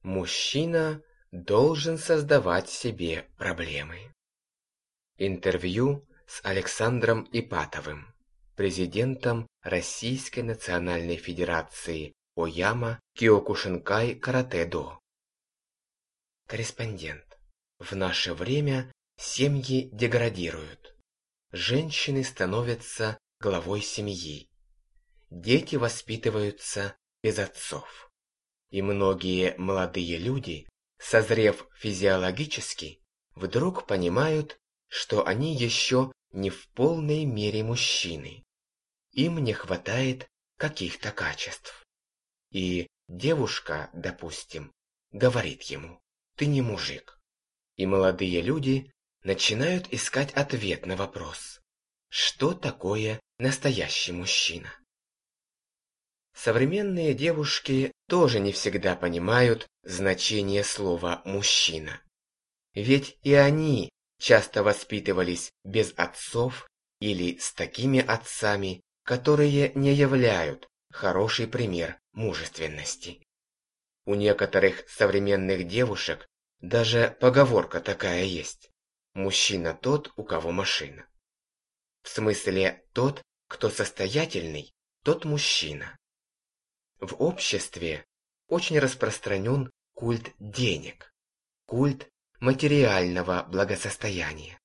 Мужчина должен создавать себе проблемы. Интервью с Александром Ипатовым, президентом Российской национальной федерации Ояма Киокушинкай Каратэ-до. Корреспондент. В наше время семьи деградируют. Женщины становятся главой семьи. Дети воспитываются без отцов. И многие молодые люди, созрев физиологически, вдруг понимают, что они еще не в полной мере мужчины. Им не хватает каких-то качеств. И девушка, допустим, говорит ему: «Ты не мужик». И молодые люди начинают искать ответ на вопрос: что такое настоящий мужчина? Современные девушки тоже не всегда понимают значение слова «мужчина». Ведь и они часто воспитывались без отцов или с такими отцами, которые не являют хороший пример мужественности. У некоторых современных девушек даже поговорка такая есть: «Мужчина тот, у кого машина». В смысле, тот, кто состоятельный, тот мужчина. В обществе очень распространен культ денег, культ материального благосостояния.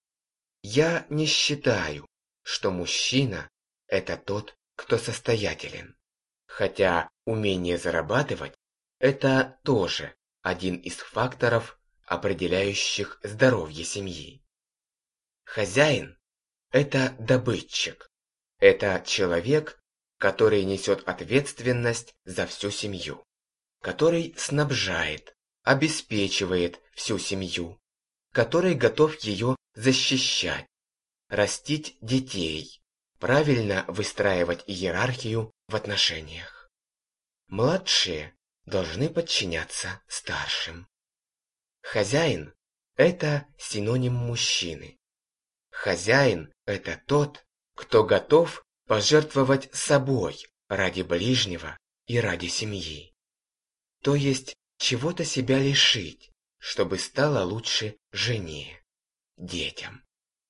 Я не считаю, что мужчина – это тот, кто состоятелен, хотя умение зарабатывать – это тоже один из факторов, определяющих здоровье семьи. Хозяин – это добытчик, это человек, который несет ответственность за всю семью, который снабжает, обеспечивает всю семью, который готов ее защищать, растить детей, правильно выстраивать иерархию в отношениях. Младшие должны подчиняться старшим. Хозяин – это синоним мужчины. Хозяин – это тот, кто готов пожертвовать собой ради ближнего и ради семьи. То есть чего-то себя лишить, чтобы стало лучше жене, детям.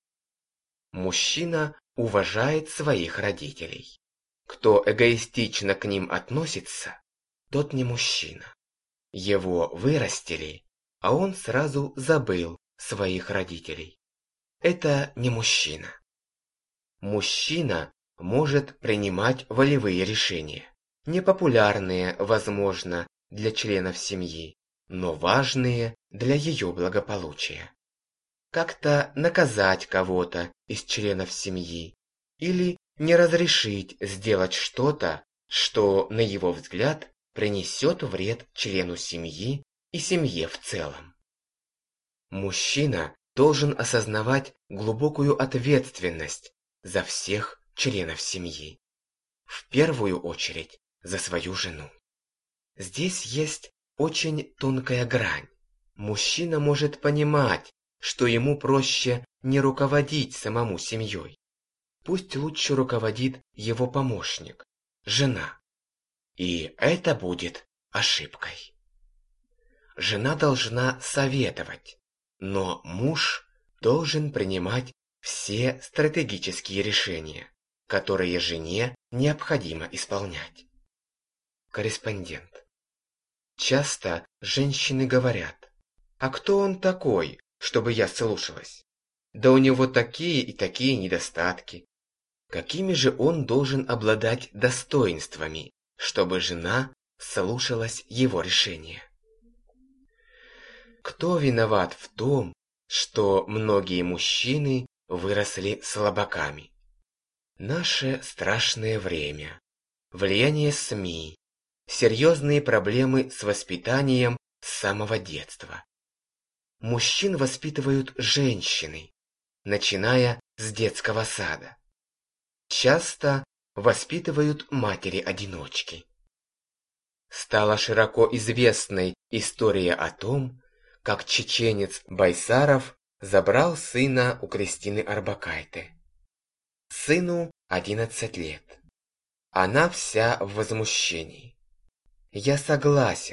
Мужчина уважает своих родителей. Кто эгоистично к ним относится, тот не мужчина. Его вырастили, а он сразу забыл своих родителей. Это не мужчина. Мужчина может принимать волевые решения, непопулярные, возможно, для членов семьи, но важные для ее благополучия. Как-то наказать кого-то из членов семьи или не разрешить сделать что-то, что, на его взгляд, принесет вред члену семьи и семье в целом. Мужчина должен осознавать глубокую ответственность за всех членов семьи. В первую очередь за свою жену. Здесь есть очень тонкая грань. Мужчина может понимать, что ему проще не руководить самому семьей. Пусть лучше руководит его помощник, жена. И это будет ошибкой. Жена должна советовать, но муж должен принимать все стратегические решения, которые жене необходимо исполнять. Корреспондент. Часто женщины говорят: «А кто он такой, чтобы я слушалась? Да у него такие и такие недостатки». Какими же он должен обладать достоинствами, чтобы жена слушалась его решения? Кто виноват в том, что многие мужчины выросли слабаками? Наше страшное время, влияние СМИ, серьезные проблемы с воспитанием с самого детства. Мужчин воспитывают женщины, начиная с детского сада. Часто воспитывают матери-одиночки. Стала широко известной история о том, как чеченец Байсаров забрал сына у Кристины Орбакайте. Сыну 11 лет. Она вся в возмущении. Я согласен,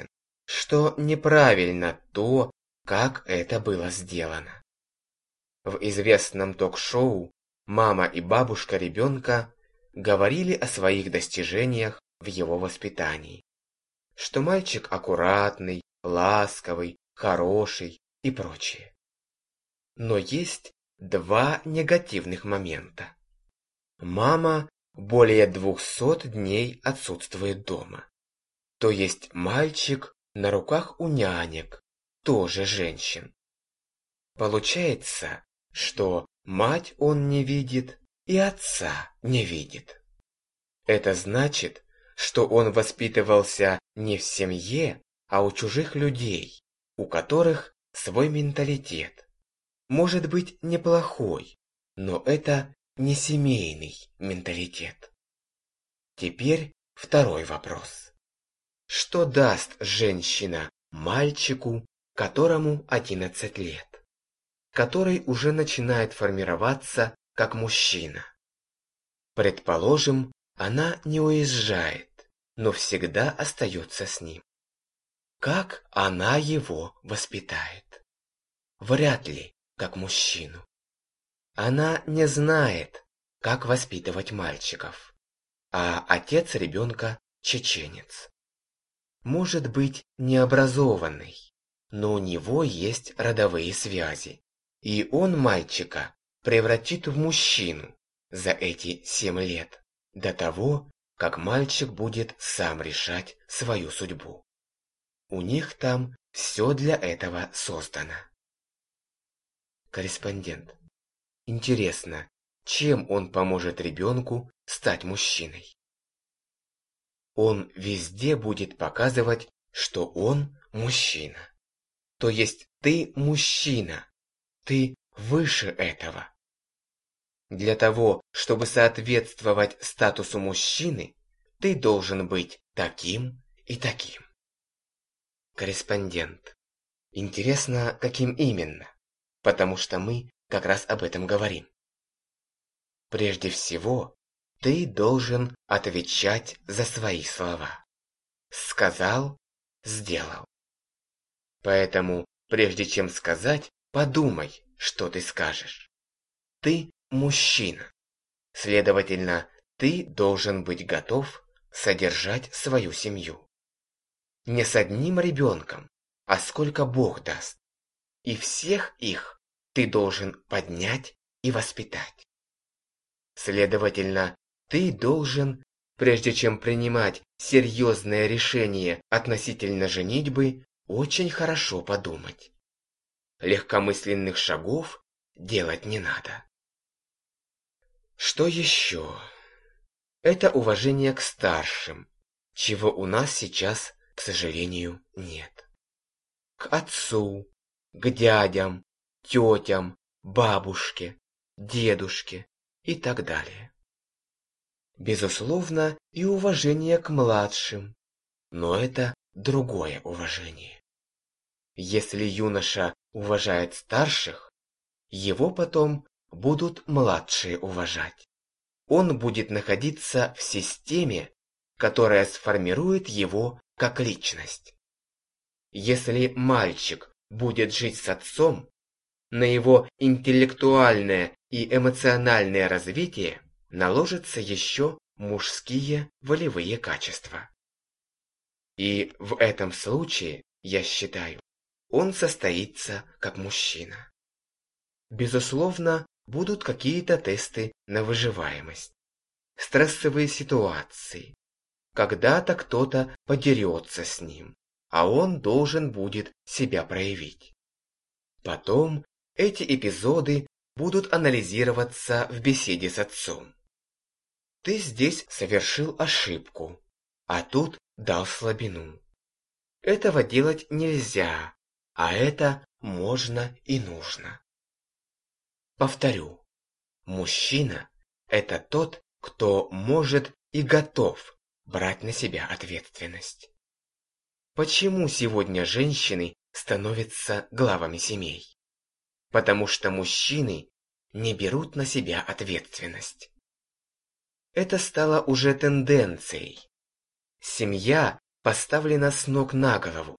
что неправильно то, как это было сделано. В известном ток-шоу мама и бабушка ребенка говорили о своих достижениях в его воспитании, что мальчик аккуратный, ласковый, хороший и прочее. Но есть два негативных момента. Мама более 200 дней отсутствует дома. То есть мальчик на руках у нянек, тоже женщин. Получается, что мать он не видит и отца не видит. Это значит, что он воспитывался не в семье, а у чужих людей, у которых свой менталитет. Может быть, неплохой, но это не семейный менталитет. Теперь второй вопрос. Что даст женщина мальчику, которому 11 лет, который уже начинает формироваться как мужчина? Предположим, она не уезжает, но всегда остается с ним. Как она его воспитает? Вряд ли, как мужчину. Она не знает, как воспитывать мальчиков, а отец ребенка чеченец. Может быть, необразованный, но у него есть родовые связи, и он мальчика превратит в мужчину за эти 7 лет, до того, как мальчик будет сам решать свою судьбу. У них там все для этого создано. Корреспондент. Интересно, чем он поможет ребенку стать мужчиной? Он везде будет показывать, что он мужчина. То есть ты мужчина, ты выше этого. Для того, чтобы соответствовать статусу мужчины, ты должен быть таким и таким. Корреспондент. Интересно, каким именно? Потому что мы как раз об этом говорим. Прежде всего, ты должен отвечать за свои слова. Сказал, сделал. Поэтому, прежде чем сказать, подумай, что ты скажешь. Ты мужчина. Следовательно, ты должен быть готов содержать свою семью. Не с одним ребенком, а сколько Бог даст. И всех их ты должен поднять и воспитать. Следовательно, ты должен, прежде чем принимать серьезное решение относительно женитьбы, очень хорошо подумать. Легкомысленных шагов делать не надо. Что еще? Это уважение к старшим, чего у нас сейчас, к сожалению, нет. К отцу, к дядям, тетям, бабушке, дедушке и так далее. Безусловно, и уважение к младшим, но это другое уважение. Если юноша уважает старших, его потом будут младшие уважать. Он будет находиться в системе, которая сформирует его как личность. Если мальчик будет жить с отцом, на его интеллектуальное и эмоциональное развитие наложатся еще мужские волевые качества. И в этом случае, я считаю, он состоится как мужчина. Безусловно, будут какие-то тесты на выживаемость, стрессовые ситуации. Когда-то кто-то подерется с ним, а он должен будет себя проявить. Потом эти эпизоды будут анализироваться в беседе с отцом. Ты здесь совершил ошибку, а тут дал слабину. Этого делать нельзя, а это можно и нужно. Повторю, мужчина – это тот, кто может и готов брать на себя ответственность. Почему сегодня женщины становятся главами семей? Потому что мужчины не берут на себя ответственность. Это стало уже тенденцией. Семья поставлена с ног на голову,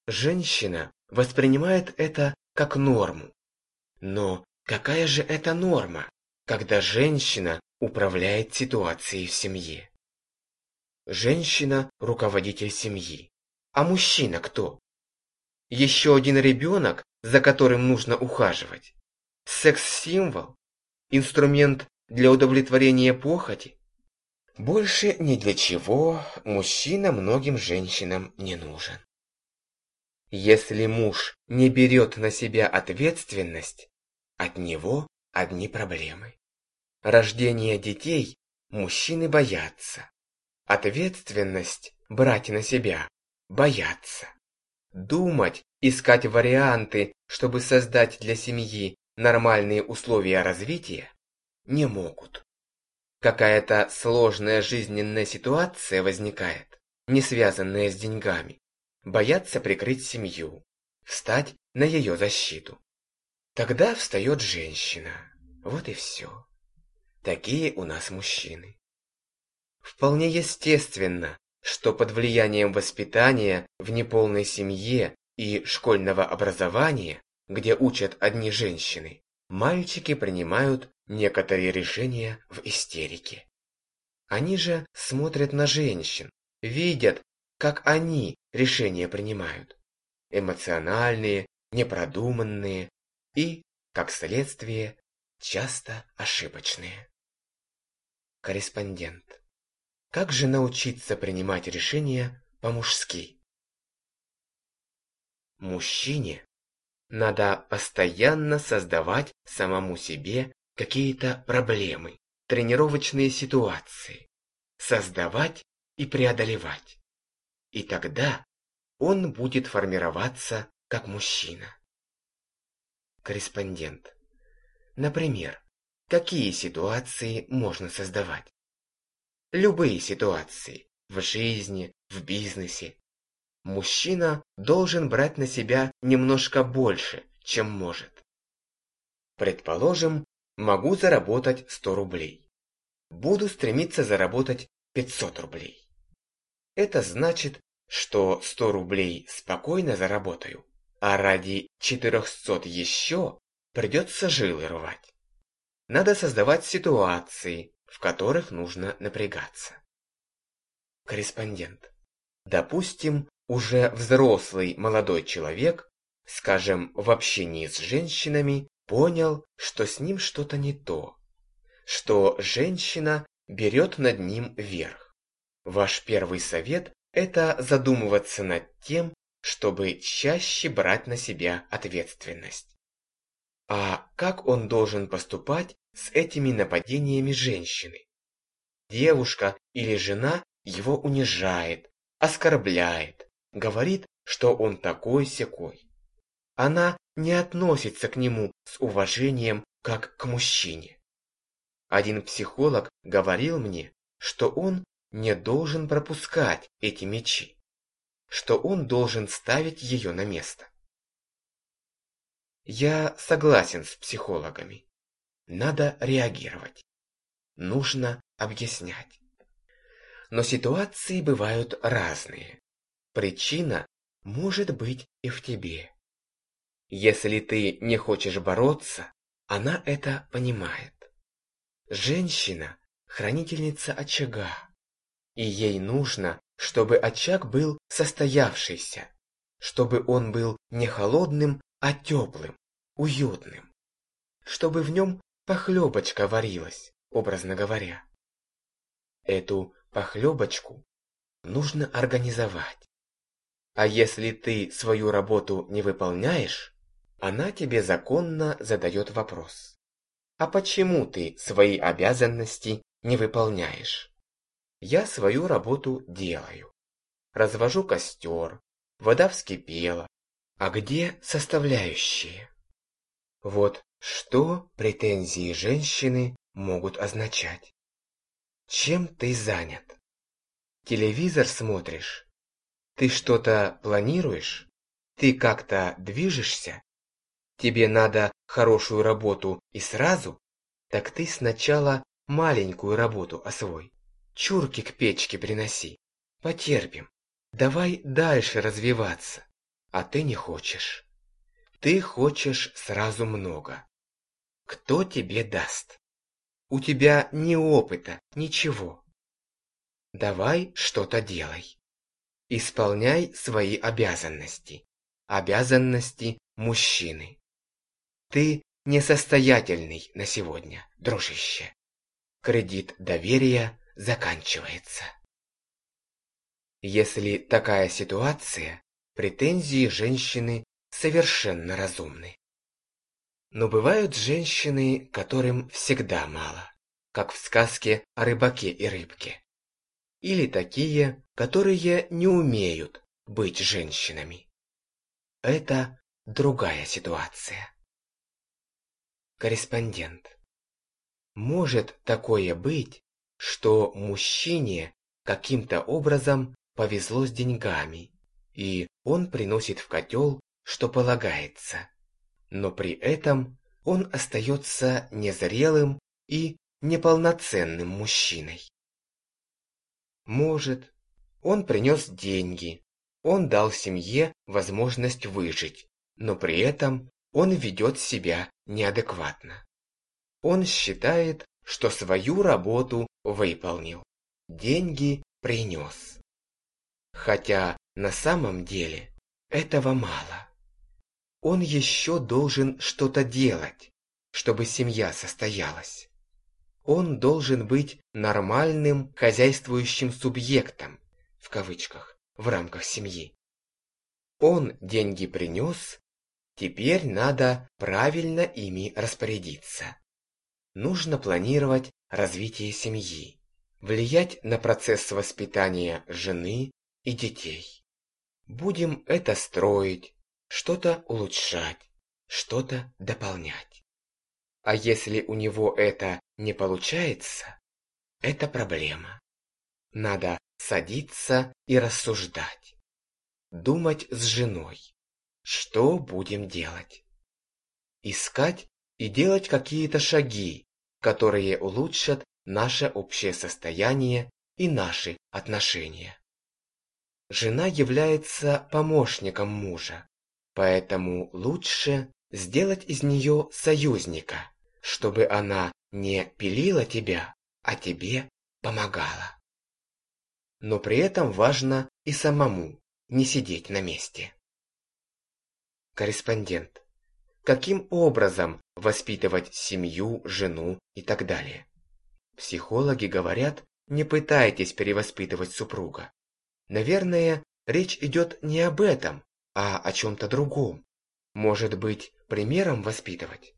Женщина воспринимает это как норму. Но какая же это норма, когда женщина управляет ситуацией в семье? Женщина – руководитель семьи. А мужчина кто? Еще один ребенок, за которым нужно ухаживать? Секс-символ? Инструмент для удовлетворения похоти? Больше ни для чего мужчина многим женщинам не нужен. Если муж не берет на себя ответственность, от него одни проблемы. Рождение детей мужчины боятся. Ответственность брать на себя боятся. Думать, искать варианты, чтобы создать для семьи нормальные условия развития, не могут. Какая-то сложная жизненная ситуация возникает, не связанная с деньгами. Боятся прикрыть семью, встать на ее защиту. Тогда встает женщина. Вот и все. Такие у нас мужчины. Вполне естественно, что под влиянием воспитания в неполной семье и школьного образования, где учат одни женщины, мальчики принимают некоторые решения в истерике. Они же смотрят на женщин, видят, как они решения принимают. Эмоциональные, непродуманные и, как следствие, часто ошибочные. Корреспондент. Как же научиться принимать решения по-мужски? Мужчине надо постоянно создавать самому себе какие-то проблемы, тренировочные ситуации, создавать и преодолевать. И тогда он будет формироваться как мужчина. Корреспондент. Например, какие ситуации можно создавать? Любые ситуации, в жизни, в бизнесе. Мужчина должен брать на себя немножко больше, чем может. Предположим, могу заработать 100 рублей. Буду стремиться заработать 500 рублей. Это значит, что 100 рублей спокойно заработаю, а ради 400 еще придется жилы рвать. Надо создавать ситуации, в которых нужно напрягаться. Корреспондент. Допустим, уже взрослый молодой человек, скажем, в общении с женщинами, понял, что с ним что-то не то, что женщина берет над ним верх. Ваш первый совет – это задумываться над тем, чтобы чаще брать на себя ответственность. А как он должен поступать с этими нападениями женщины? Девушка или жена его унижает, оскорбляет, говорит, что он такой-сякой. Она не относится к нему с уважением, как к мужчине. Один психолог говорил мне, что он не должен пропускать эти мячи, что он должен ставить ее на место. Я согласен с психологами. Надо реагировать. Нужно объяснять. Но ситуации бывают разные. Причина может быть и в тебе. Если ты не хочешь бороться, она это понимает. Женщина – хранительница очага, и ей нужно, чтобы очаг был состоявшийся, чтобы он был не холодным, а теплым, уютным, чтобы в нем похлебочка варилась, образно говоря. Эту похлебочку нужно организовать. А если ты свою работу не выполняешь, она тебе законно задает вопрос. А почему ты свои обязанности не выполняешь? Я свою работу делаю. Развожу костер, вода вскипела. А где составляющие? Вот что претензии женщины могут означать. Чем ты занят? Телевизор смотришь? Ты что-то планируешь? Ты как-то движешься? Тебе надо хорошую работу и сразу? Так ты сначала маленькую работу освой. Чурки к печке приноси. Потерпим. Давай дальше развиваться. а ты не хочешь. Ты хочешь сразу много. Кто тебе даст? У тебя ни опыта, ничего. Давай что-то делай. Исполняй свои обязанности. Обязанности мужчины. Ты несостоятельный на сегодня, дружище. Кредит доверия заканчивается. Если такая ситуация, претензии женщины совершенно разумны. Но бывают женщины, которым всегда мало, как в сказке о рыбаке и рыбке. Или такие, которые не умеют быть женщинами. Это другая ситуация. Корреспондент. Может такое быть, что мужчине каким-то образом повезло с деньгами, и он приносит в котел, что полагается, но при этом он остается незрелым и неполноценным мужчиной. Может, он принес деньги, он дал семье возможность выжить, но при этом он ведет себя неадекватно. Он считает, что свою работу выполнил, деньги принес. Хотя на самом деле этого мало. Он еще должен что-то делать, чтобы семья состоялась. Он должен быть нормальным хозяйствующим субъектом, в кавычках, в рамках семьи. Он деньги принес, теперь надо правильно ими распорядиться. Нужно планировать развитие семьи, влиять на процесс воспитания жены и детей. Будем это строить, что-то улучшать, что-то дополнять. А если у него это не получается, это проблема. Надо садиться и рассуждать. Думать с женой. Что будем делать? Искать и делать какие-то шаги, которые улучшат наше общее состояние и наши отношения. Жена является помощником мужа, поэтому лучше сделать из нее союзника, чтобы она не пилила тебя, а тебе помогала. Но при этом важно и самому не сидеть на месте. Корреспондент. Каким образом воспитывать семью, жену и так далее? Психологи говорят, не пытайтесь перевоспитывать супруга. Наверное, речь идет не об этом, а о чем-то другом. Может быть, примером воспитывать?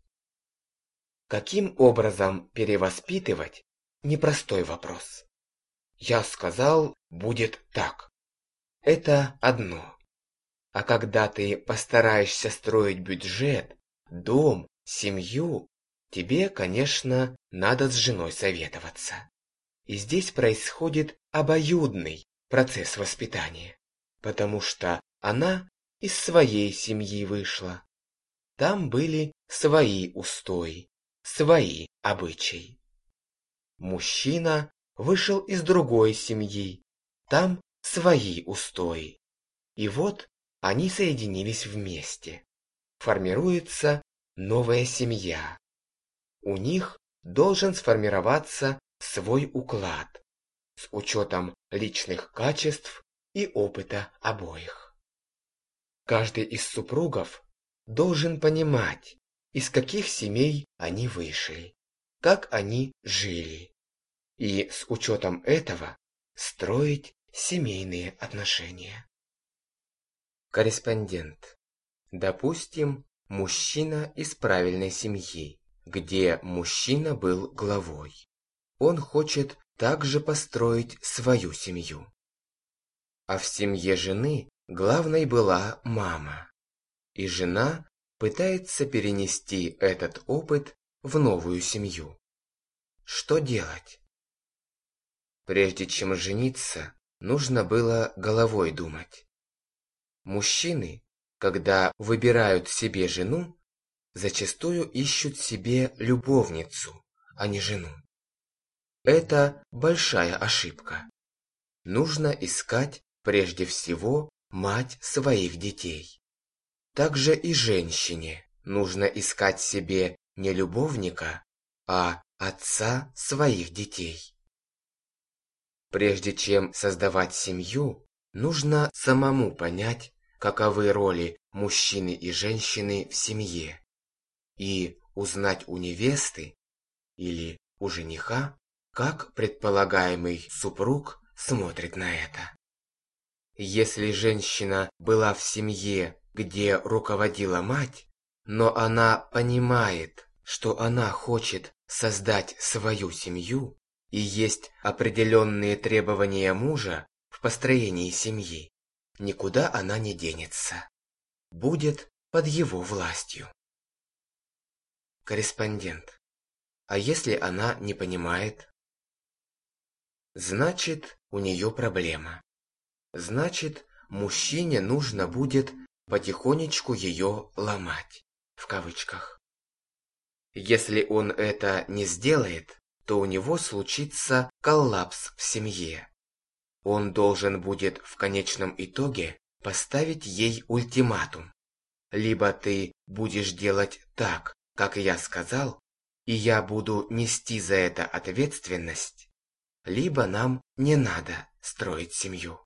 Каким образом перевоспитывать? Непростой вопрос. Я сказал, будет так. Это одно. А когда ты постараешься строить бюджет, дом, семью, тебе, конечно, надо с женой советоваться. И здесь происходит обоюдный процесс воспитания, потому что она из своей семьи вышла. Там были свои устои, свои обычаи. Мужчина вышел из другой семьи, там свои устои. И вот они соединились вместе. Формируется новая семья. У них должен сформироваться свой уклад с учетом личных качеств и опыта обоих. Каждый из супругов должен понимать, из каких семей они вышли, как они жили, и с учетом этого строить семейные отношения. Корреспондент. Допустим, мужчина из правильной семьи, где мужчина был главой. Он хочет также построить свою семью. А в семье жены главной была мама. И жена пытается перенести этот опыт в новую семью. Что делать? Прежде чем жениться, нужно было головой думать. Мужчины, когда выбирают себе жену, зачастую ищут себе любовницу, а не жену. Это большая ошибка. Нужно искать прежде всего мать своих детей. Также и женщине нужно искать себе не любовника, а отца своих детей. Прежде чем создавать семью, нужно самому понять, каковы роли мужчины и женщины в семье, и узнать у невесты или у жениха, как предполагаемый супруг смотрит на это. Если женщина была в семье, где руководила мать, но она понимает, что она хочет создать свою семью, и есть определенные требования мужа в построении семьи, никуда она не денется. Будет под его властью. Корреспондент. А если она не понимает? Значит, у нее проблема. Значит, мужчине нужно будет потихонечку ее «ломать», в кавычках. Если он это не сделает, то у него случится коллапс в семье. Он должен будет в конечном итоге поставить ей ультиматум. Либо ты будешь делать так, как я сказал, и я буду нести за это ответственность, либо нам не надо строить семью.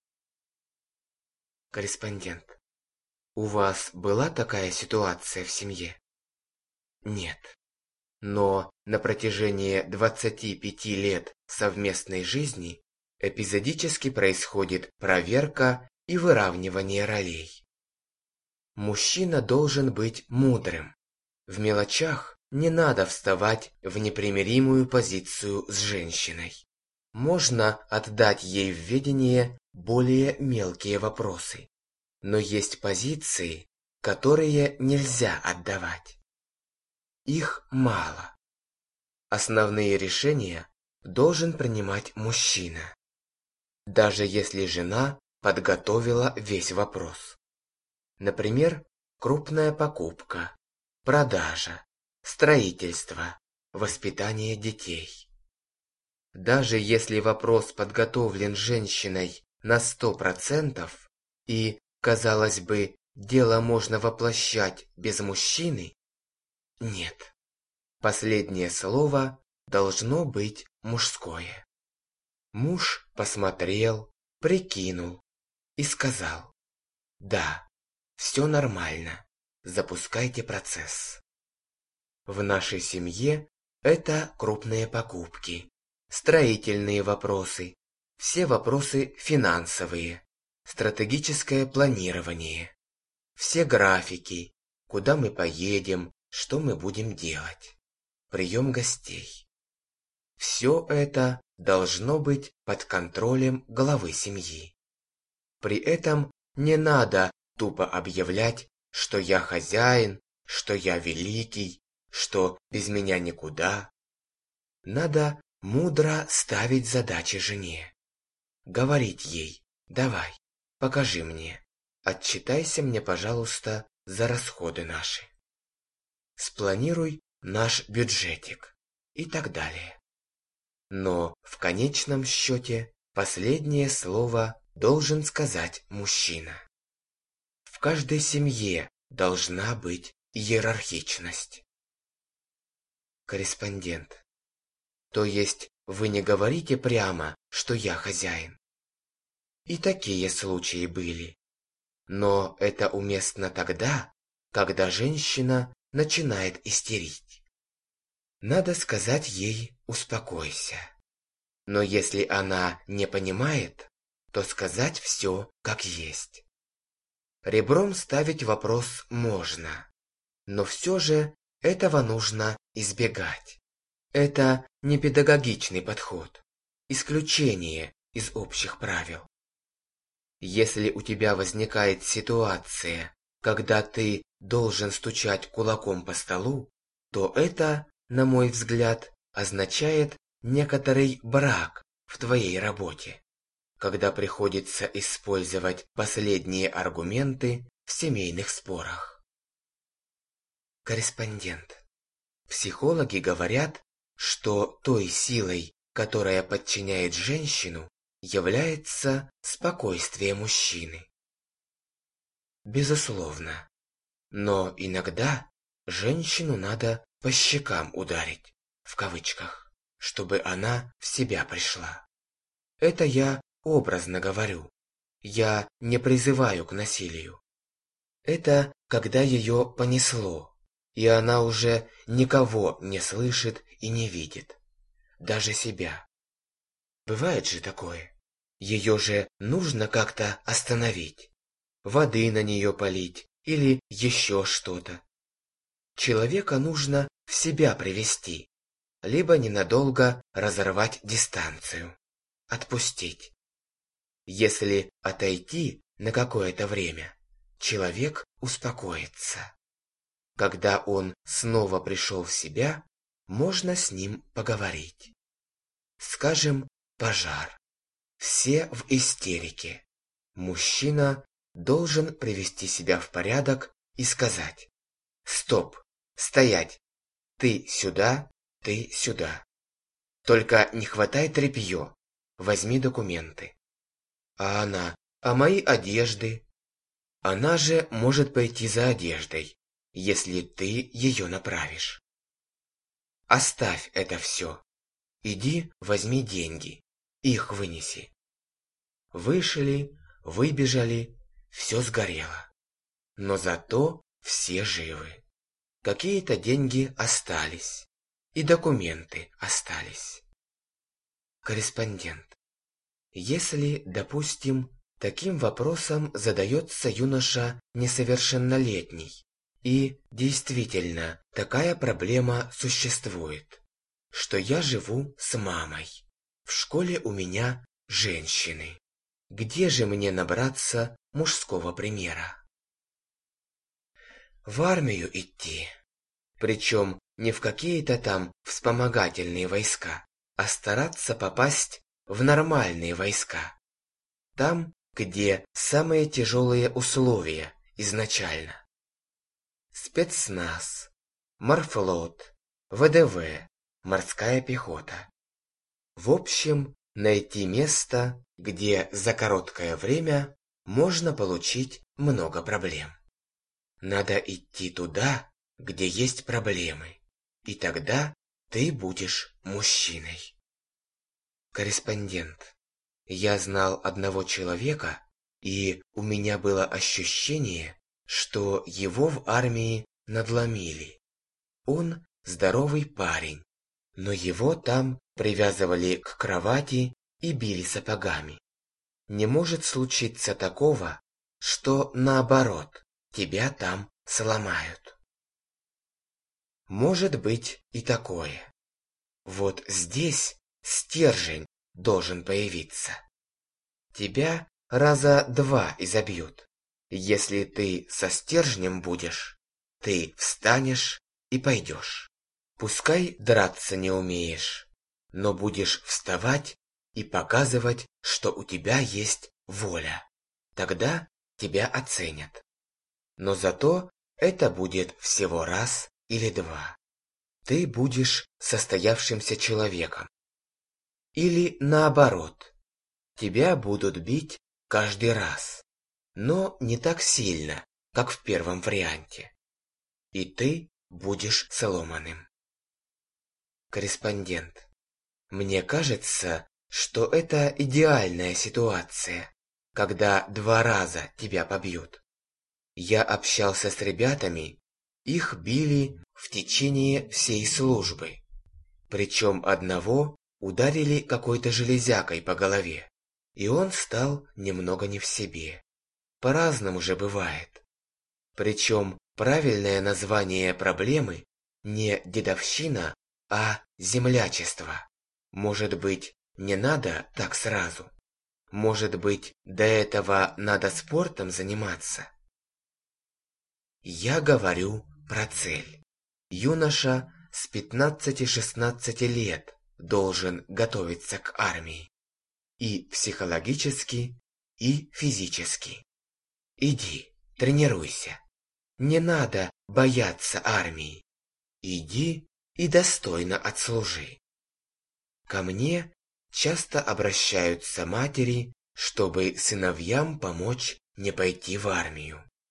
Корреспондент. У вас была такая ситуация в семье? Нет. Но на протяжении 25 лет совместной жизни эпизодически происходит проверка и выравнивание ролей. Мужчина должен быть мудрым. В мелочах не надо вставать в непримиримую позицию с женщиной. Можно отдать ей в ведение более мелкие вопросы. Но есть позиции, которые нельзя отдавать. Их мало. Основные решения должен принимать мужчина, даже если жена подготовила весь вопрос. Например, крупная покупка, продажа, строительство, воспитание детей. Даже если вопрос подготовлен женщиной на 100%, и, казалось бы, дело можно воплощать без мужчины, нет. Последнее слово должно быть мужское. Муж посмотрел, прикинул и сказал: «Да, все нормально, запускайте процесс». В нашей семье это крупные покупки, строительные вопросы, все вопросы финансовые, стратегическое планирование, все графики, куда мы поедем, что мы будем делать, прием гостей. Все это должно быть под контролем главы семьи. При этом не надо тупо объявлять, что я хозяин, что я великий, что без меня никуда. Надо мудро ставить задачи жене. Говорить ей: давай, покажи мне, отчитайся мне, пожалуйста, за расходы наши. Спланируй наш бюджетик и так далее. Но в конечном счете последнее слово должен сказать мужчина. В каждой семье должна быть иерархичность. Корреспондент. То есть вы не говорите прямо, что я хозяин? И такие случаи были. Но это уместно тогда, когда женщина начинает истерить. Надо сказать ей: успокойся. Но если она не понимает, то сказать все как есть. Ребром ставить вопрос можно, но все же этого нужно избегать. Это не педагогичный подход, исключение из общих правил. Если у тебя возникает ситуация, когда ты должен стучать кулаком по столу, то это, на мой взгляд, означает некоторый брак в твоей работе, когда приходится использовать последние аргументы в семейных спорах. Корреспондент. Психологи говорят, что той силой, которая подчиняет женщину, является спокойствие мужчины. Безусловно. Но иногда женщину надо по щекам ударить, в кавычках, чтобы она в себя пришла. Это я образно говорю. Я не призываю к насилию. Это когда ее понесло, и она уже никого не слышит и не видит, даже себя. Бывает же такое. Ее же нужно как-то остановить, воды на нее полить или еще что-то. Человека нужно в себя привести, либо ненадолго разорвать дистанцию, отпустить. Если отойти на какое-то время, человек успокоится. Когда он снова пришел в себя, можно с ним поговорить. Скажем, пожар. Все в истерике. Мужчина должен привести себя в порядок и сказать: «Стоп! Стоять! Ты сюда, ты сюда. Только не хватай тряпье. Возьми документы». А она: «А мои одежды?» Она же может пойти за одеждой, если ты ее направишь. Оставь это все. Иди возьми деньги. Их вынеси. Вышли, выбежали, все сгорело. Но зато все живы. Какие-то деньги остались. И документы остались. Корреспондент. Если, допустим, таким вопросом задается юноша несовершеннолетний, и действительно такая проблема существует, что я живу с мамой, в школе у меня женщины, где же мне набраться мужского примера? В армию идти, причем не в какие-то там вспомогательные войска, а стараться попасть в нормальные войска. Там, где самые тяжелые условия изначально. Спецназ, морфлот, ВДВ, морская пехота. В общем, найти место, где за короткое время можно получить много проблем. Надо идти туда, где есть проблемы, и тогда ты будешь мужчиной. Корреспондент. Я знал одного человека, и у меня было ощущение, что его в армии надломили. Он здоровый парень, но его там привязывали к кровати и били сапогами. Не может случиться такого, что наоборот, тебя там сломают. Может быть и такое. Вот здесь стержень должен появиться. Тебя раза два изобьют. Если ты со стержнем будешь, ты встанешь и пойдешь. Пускай драться не умеешь, но будешь вставать и показывать, что у тебя есть воля. Тогда тебя оценят. Но зато это будет всего раз или два. Ты будешь состоявшимся человеком. Или наоборот, тебя будут бить каждый раз, но не так сильно, как в первом варианте. И ты будешь сломанным. Корреспондент. Мне кажется, что это идеальная ситуация, когда два раза тебя побьют. Я общался с ребятами, их били в течение всей службы. Причем одного ударили какой-то железякой по голове, и он стал немного не в себе. По-разному же бывает. Причем правильное название проблемы не дедовщина, а землячество. Может быть, не надо так сразу? Может быть, до этого надо спортом заниматься? Я говорю про цель. Юноша с 15-16 лет должен готовиться к армии. И психологически, и физически. Иди, тренируйся. Не надо бояться армии. Иди и достойно отслужи. Ко мне часто обращаются матери, чтобы сыновьям помочь не пойти в армию.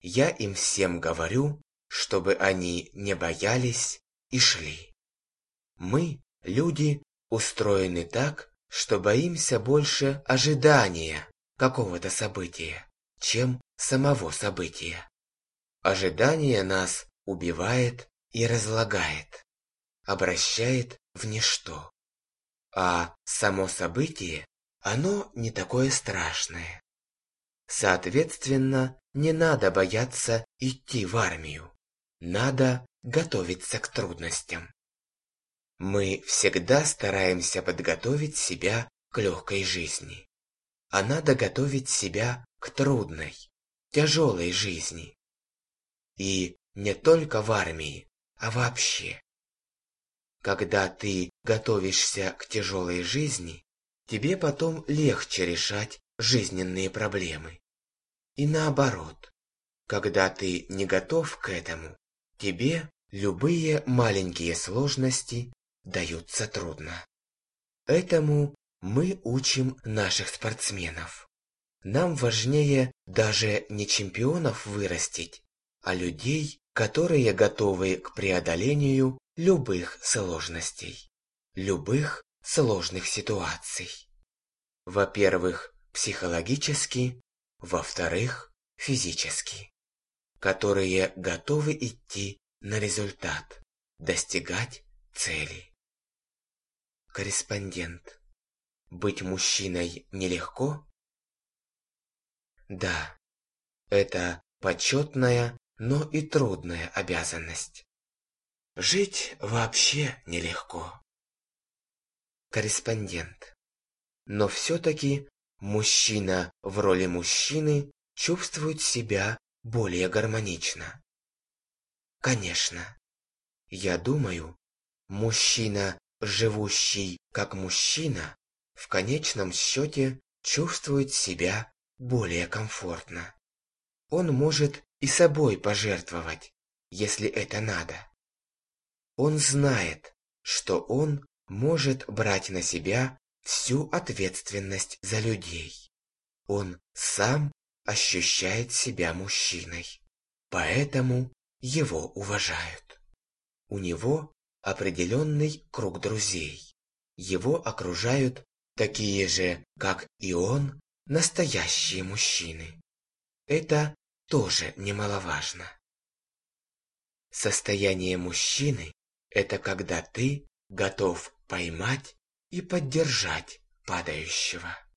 Я им всем говорю, чтобы они не боялись и шли. Мы, люди, устроены так, что боимся больше ожидания какого-то события, чем самого события. Ожидание нас убивает и разлагает, обращает в ничто. А само событие, оно не такое страшное. Соответственно, не надо бояться идти в армию. Надо готовиться к трудностям. Мы всегда стараемся подготовить себя к легкой жизни. А надо готовить себя к трудной, тяжелой жизни. И не только в армии, а вообще. Когда ты готовишься к тяжелой жизни, тебе потом легче решать жизненные проблемы. И наоборот, когда ты не готов к этому, тебе любые маленькие сложности даются трудно. Этому мы учим наших спортсменов. Нам важнее даже не чемпионов вырастить, а людей, которые готовы к преодолению любых сложностей, любых сложных ситуаций. Во-первых, психологически, во-вторых, физически, которые готовы идти на результат, достигать цели. Корреспондент. Быть мужчиной нелегко? Да, это почетная, но и трудная обязанность. Жить вообще нелегко. Корреспондент. Но все-таки мужчина в роли мужчины чувствует себя более гармонично. Конечно. Я думаю, мужчина, живущий как мужчина, в конечном счете чувствует себя более комфортно. Он может и собой пожертвовать, если это надо. Он знает, что он может брать на себя всю ответственность за людей. Он сам ощущает себя мужчиной, поэтому его уважают. У него определенный круг друзей. Его окружают такие же, как и он, настоящие мужчины. Это тоже немаловажно. Состояние мужчины – это когда ты готов поймать и поддержать падающего.